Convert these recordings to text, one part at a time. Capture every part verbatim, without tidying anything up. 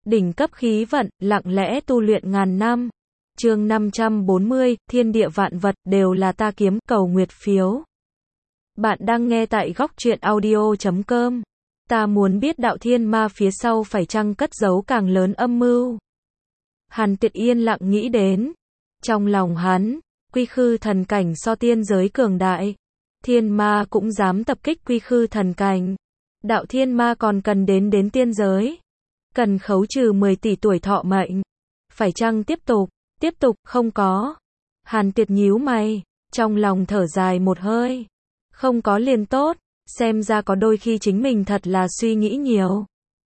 Đỉnh cấp khí vận, lặng lẽ tu luyện ngàn năm. Chương năm trăm bốn mươi, thiên địa vạn vật đều là ta kiếm, cầu nguyệt phiếu. Bạn đang nghe tại góc truyện audio chấm com. Ta muốn biết đạo thiên ma phía sau phải chăng cất giấu càng lớn âm mưu. Hàn Tuyệt yên lặng nghĩ đến. Trong lòng hắn, quy khư thần cảnh so tiên giới cường đại. Thiên ma cũng dám tập kích quy khư thần cảnh. Đạo thiên ma còn cần đến đến tiên giới. Cần khấu trừ mười tỷ tuổi thọ mệnh. Phải chăng tiếp tục? Tiếp tục, không có. Hàn Tuyệt nhíu mày, trong lòng thở dài một hơi. Không có liền tốt, xem ra có đôi khi chính mình thật là suy nghĩ nhiều.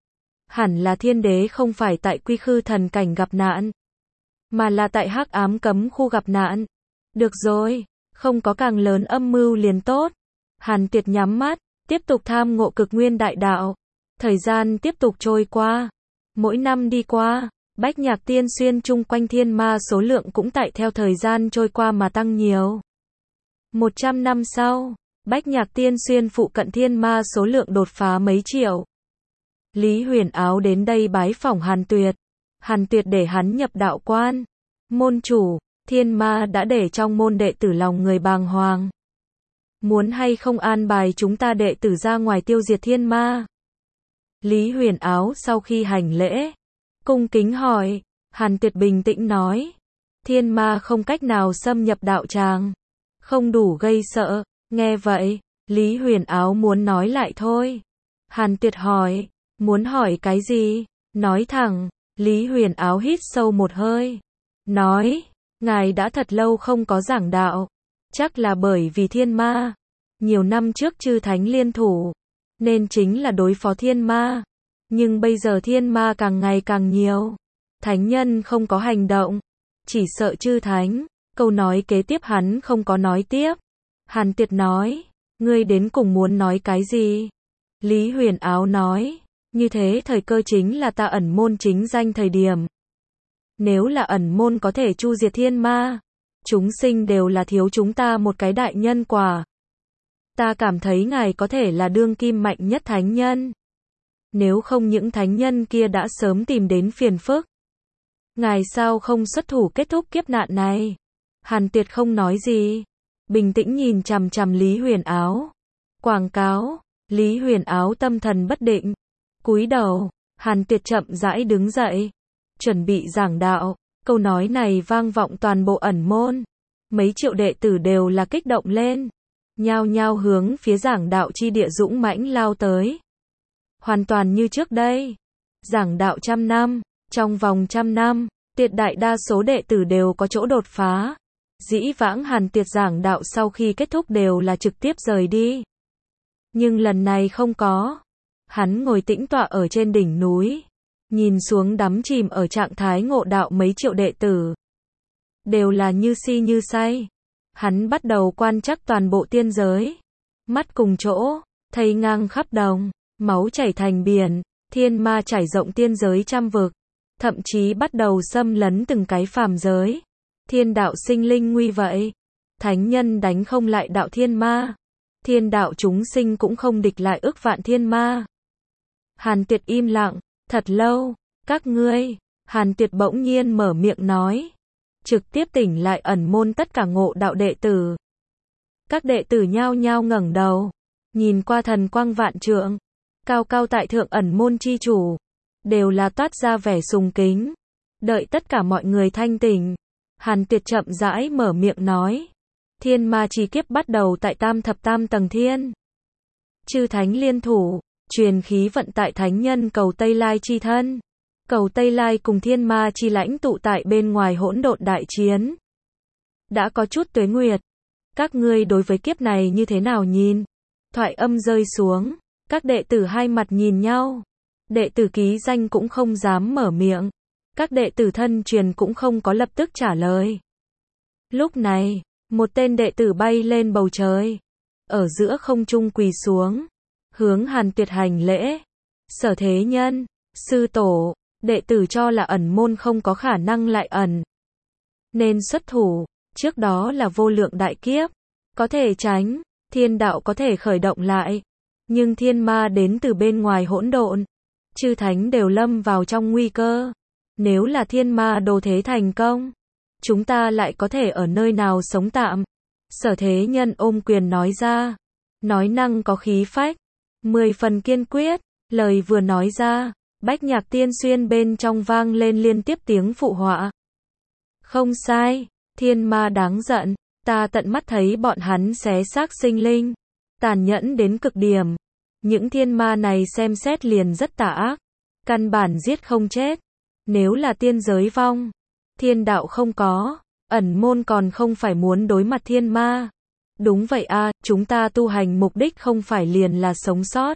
Hẳn là thiên đế không phải tại quy khư thần cảnh gặp nạn, mà là tại hắc ám cấm khu gặp nạn. Được rồi, không có càng lớn âm mưu liền tốt. Hàn Tuyệt nhắm mắt, tiếp tục tham ngộ cực nguyên đại đạo. Thời gian tiếp tục trôi qua. Mỗi năm đi qua, Bách Nhạc Tiên Xuyên chung quanh thiên ma số lượng cũng tại theo thời gian trôi qua mà tăng nhiều. Một trăm năm sau, Bách Nhạc Tiên Xuyên phụ cận thiên ma số lượng đột phá mấy triệu. Lý Huyền Áo đến đây bái phỏng Hàn Tuyệt. Hàn Tuyệt để hắn nhập đạo quan. Môn chủ, thiên ma đã để trong môn đệ tử lòng người bàng hoàng. Muốn hay không an bài chúng ta đệ tử ra ngoài tiêu diệt thiên ma? Lý Huyền Áo sau khi hành lễ, cung kính hỏi. Hàn Tuyệt bình tĩnh nói. Thiên ma không cách nào xâm nhập đạo tràng, không đủ gây sợ. Nghe vậy, Lý Huyền Áo muốn nói lại thôi. Hàn Tuyệt hỏi. Muốn hỏi cái gì? Nói thẳng. Lý Huyền Áo hít sâu một hơi. Nói. Ngài đã thật lâu không có giảng đạo. Chắc là bởi vì thiên ma. Nhiều năm trước chư thánh liên thủ, nên chính là đối phó thiên ma. Nhưng bây giờ thiên ma càng ngày càng nhiều. Thánh nhân không có hành động, chỉ sợ chư thánh. Câu nói kế tiếp hắn không có nói tiếp. Hàn Tuyệt nói. Ngươi đến cùng muốn nói cái gì? Lý Huyền Áo nói. Như thế thời cơ chính là ta ẩn môn chính danh thời điểm. Nếu là ẩn môn có thể chu diệt thiên ma, chúng sinh đều là thiếu chúng ta một cái đại nhân quả. Ta cảm thấy ngài có thể là đương kim mạnh nhất thánh nhân. Nếu không những thánh nhân kia đã sớm tìm đến phiền phức. Ngài sao không xuất thủ kết thúc kiếp nạn này? Hàn Tuyệt không nói gì, bình tĩnh nhìn chằm chằm Lý Huyền Áo. Quảng cáo. Lý Huyền Áo tâm thần bất định, cúi đầu. Hàn Tuyệt chậm rãi đứng dậy, chuẩn bị giảng đạo. Câu nói này vang vọng toàn bộ ẩn môn. Mấy triệu đệ tử đều là kích động lên, nhao nhao hướng phía giảng đạo chi địa dũng mãnh lao tới. Hoàn toàn như trước đây. Giảng đạo trăm năm, trong vòng trăm năm, tuyệt đại đa số đệ tử đều có chỗ đột phá. Dĩ vãng Hàn Tuyệt giảng đạo sau khi kết thúc đều là trực tiếp rời đi. Nhưng lần này không có. Hắn ngồi tĩnh tọa ở trên đỉnh núi, nhìn xuống đắm chìm ở trạng thái ngộ đạo mấy triệu đệ tử. Đều là như si như say. Hắn bắt đầu quan trắc toàn bộ tiên giới. Mắt cùng chỗ, thây ngang khắp đồng, máu chảy thành biển, thiên ma trải rộng tiên giới trăm vực. Thậm chí bắt đầu xâm lấn từng cái phàm giới. Thiên đạo sinh linh nguy vậy. Thánh nhân đánh không lại đạo thiên ma. Thiên đạo chúng sinh cũng không địch lại ức vạn thiên ma. Hàn Tuyệt im lặng, thật lâu. Các ngươi, Hàn Tuyệt bỗng nhiên mở miệng nói. Trực tiếp tỉnh lại ẩn môn tất cả ngộ đạo đệ tử. Các đệ tử nhao nhao ngẩng đầu, nhìn qua thần quang vạn trượng, cao cao tại thượng ẩn môn chi chủ. Đều là toát ra vẻ sùng kính. Đợi tất cả mọi người thanh tỉnh, Hàn Tuyệt chậm rãi mở miệng nói. Thiên ma chi kiếp bắt đầu tại tam thập tam tầng thiên. Chư thánh liên thủ, truyền khí vận tại thánh nhân cầu Tây Lai chi thân. Cầu Tây Lai cùng thiên ma chi lãnh tụ tại bên ngoài hỗn độn đại chiến. Đã có chút tuế nguyệt. Các ngươi đối với kiếp này như thế nào nhìn? Thoại âm rơi xuống, các đệ tử hai mặt nhìn nhau. Đệ tử ký danh cũng không dám mở miệng. Các đệ tử thân truyền cũng không có lập tức trả lời. Lúc này, một tên đệ tử bay lên bầu trời, ở giữa không trung quỳ xuống, hướng Hàn Tuyệt hành lễ. Sở Thế Nhân, sư tổ, đệ tử cho là ẩn môn không có khả năng lại ẩn, nên xuất thủ. Trước đó là vô lượng đại kiếp, có thể tránh, thiên đạo có thể khởi động lại, nhưng thiên ma đến từ bên ngoài hỗn độn, chư thánh đều lâm vào trong nguy cơ. Nếu là thiên ma đồ thế thành công, chúng ta lại có thể ở nơi nào sống tạm? Sở Thế Nhân ôm quyền nói ra, nói năng có khí phách, mười phần kiên quyết, lời vừa nói ra, Bách Nhạc Tiên Xuyên bên trong vang lên liên tiếp tiếng phụ họa. Không sai, thiên ma đáng giận, ta tận mắt thấy bọn hắn xé xác sinh linh, tàn nhẫn đến cực điểm. Những thiên ma này xem xét liền rất tà ác, căn bản giết không chết. Nếu là tiên giới vong, thiên đạo không có, ẩn môn còn không phải muốn đối mặt thiên ma. Đúng vậy a, chúng ta tu hành mục đích không phải liền là sống sót.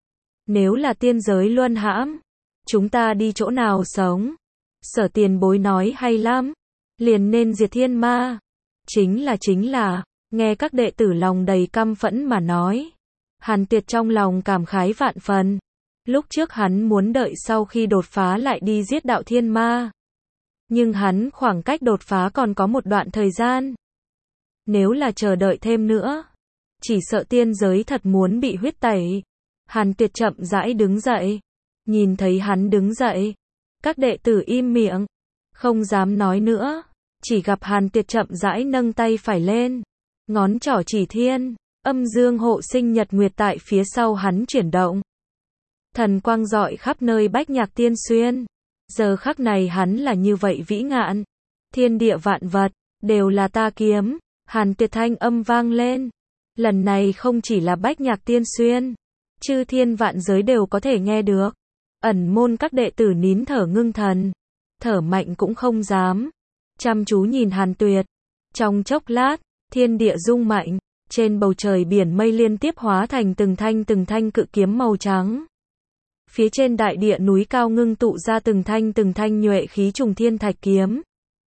Nếu là tiên giới luân hãm, chúng ta đi chỗ nào sống? Sở Tiền Bối nói hay lắm, liền nên diệt thiên ma. Chính là chính là, nghe các đệ tử lòng đầy căm phẫn mà nói. Hàn Tuyệt trong lòng cảm khái vạn phần. Lúc trước hắn muốn đợi sau khi đột phá lại đi giết đạo thiên ma. Nhưng hắn khoảng cách đột phá còn có một đoạn thời gian. Nếu là chờ đợi thêm nữa, chỉ sợ tiên giới thật muốn bị huyết tẩy. Hàn Tuyệt chậm rãi đứng dậy. Nhìn thấy hắn đứng dậy, các đệ tử im miệng, không dám nói nữa. Chỉ gặp Hàn Tuyệt chậm rãi nâng tay phải lên, ngón trỏ chỉ thiên, âm dương hộ sinh nhật nguyệt tại phía sau hắn chuyển động. Thần quang rọi khắp nơi Bách Nhạc Tiên Xuyên. Giờ khắc này hắn là như vậy vĩ ngạn. Thiên địa vạn vật, đều là ta kiếm. Hàn Tuyệt thanh âm vang lên. Lần này không chỉ là Bách Nhạc Tiên Xuyên, chư thiên vạn giới đều có thể nghe được. Ẩn môn các đệ tử nín thở ngưng thần, thở mạnh cũng không dám, chăm chú nhìn Hàn Tuyệt. Trong chốc lát, thiên địa rung mạnh, trên bầu trời biển mây liên tiếp hóa thành từng thanh từng thanh cự kiếm màu trắng. Phía trên đại địa núi cao ngưng tụ ra từng thanh từng thanh nhuệ khí trùng thiên thạch kiếm.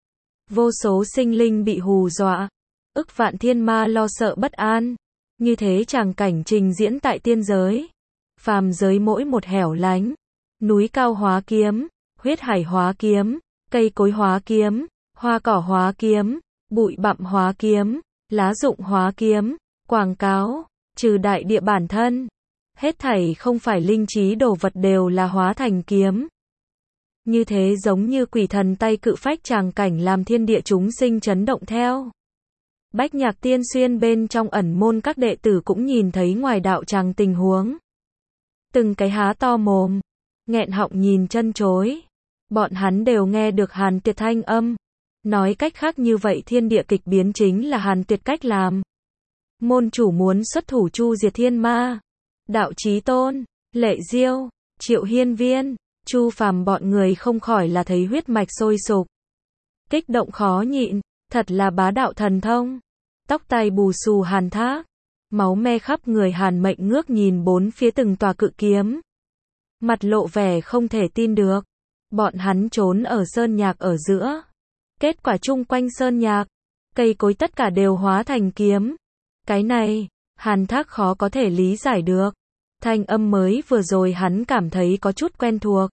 Vô số sinh linh bị hù dọa, ức vạn thiên ma lo sợ bất an. Như thế tràng cảnh trình diễn tại tiên giới, phàm giới mỗi một hẻo lánh, núi cao hóa kiếm, huyết hải hóa kiếm, cây cối hóa kiếm, hoa cỏ hóa kiếm, bụi bặm hóa kiếm, lá rụng hóa kiếm, quảng cáo, trừ đại địa bản thân, hết thảy không phải linh trí đồ vật đều là hóa thành kiếm. Như thế giống như quỷ thần tay cự phách tràng cảnh làm thiên địa chúng sinh chấn động theo. Bách Nhạc Tiên Xuyên bên trong ẩn môn các đệ tử cũng nhìn thấy ngoài đạo tràng tình huống. Từng cái há to mồm, nghẹn họng nhìn chân chối. Bọn hắn đều nghe được Hàn Tuyệt thanh âm. Nói cách khác như vậy thiên địa kịch biến chính là Hàn Tuyệt cách làm. Môn chủ muốn xuất thủ chu diệt thiên ma. Đạo Chí Tôn, Lệ Diêu, Triệu Hiên Viên, Chu Phàm bọn người không khỏi là thấy huyết mạch sôi sục. Kích động khó nhịn, thật là bá đạo thần thông. Tóc tai bù xù Hàn Thác, máu me khắp người Hàn Mệnh ngước nhìn bốn phía từng tòa cự kiếm. Mặt lộ vẻ không thể tin được. Bọn hắn trốn ở sơn nhạc ở giữa. Kết quả chung quanh sơn nhạc, cây cối tất cả đều hóa thành kiếm. Cái này, Hàn Thác khó có thể lý giải được. Thanh âm mới vừa rồi hắn cảm thấy có chút quen thuộc.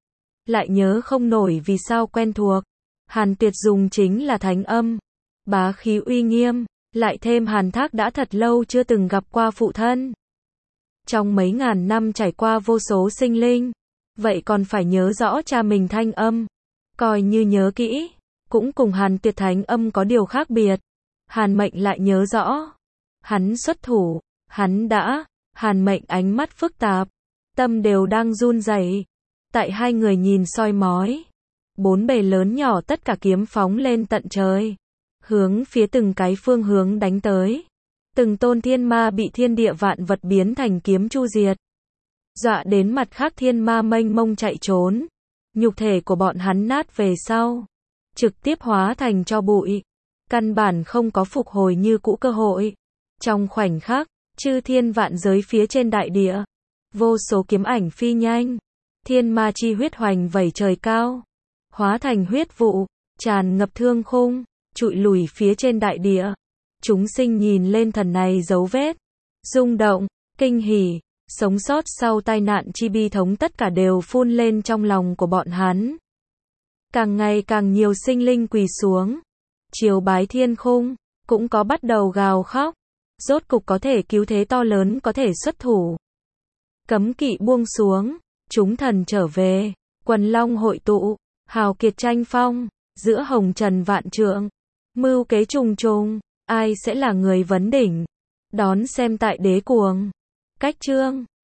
Lại nhớ không nổi vì sao quen thuộc. Hàn Tuyệt dùng chính là thánh âm. Bá khí uy nghiêm, lại thêm Hàn Thác đã thật lâu chưa từng gặp qua phụ thân. Trong mấy ngàn năm trải qua vô số sinh linh, vậy còn phải nhớ rõ cha mình thanh âm. Coi như nhớ kỹ, cũng cùng Hàn Tuyệt thánh âm có điều khác biệt. Hàn Mệnh lại nhớ rõ. Hắn xuất thủ, hắn đã, Hàn Mệnh ánh mắt phức tạp, tâm đều đang run rẩy. Tại hai người nhìn soi mói, bốn bề lớn nhỏ tất cả kiếm phóng lên tận trời, hướng phía từng cái phương hướng đánh tới. Từng tôn thiên ma bị thiên địa vạn vật biến thành kiếm chu diệt. Dọa đến mặt khác thiên ma mênh mông chạy trốn. Nhục thể của bọn hắn nát về sau, trực tiếp hóa thành tro bụi. Căn bản không có phục hồi như cũ cơ hội. Trong khoảnh khắc, chư thiên vạn giới phía trên đại địa, vô số kiếm ảnh phi nhanh. Thiên ma chi huyết hoành vẩy trời cao, hóa thành huyết vụ, tràn ngập thương khung, trụi lùi phía trên đại địa. Chúng sinh nhìn lên thần này dấu vết, rung động, kinh hỉ, sống sót sau tai nạn chi bi thống tất cả đều phun lên trong lòng của bọn hắn. Càng ngày càng nhiều sinh linh quỳ xuống, chiều bái thiên khung, cũng có bắt đầu gào khóc. Rốt cục có thể cứu thế to lớn có thể xuất thủ. Cấm kỵ buông xuống, chúng thần trở về, quần long hội tụ, hào kiệt tranh phong, giữa hồng trần vạn trượng, mưu kế trùng trùng, ai sẽ là người vấn đỉnh? Đón xem tại Đế Cuồng. Cách chương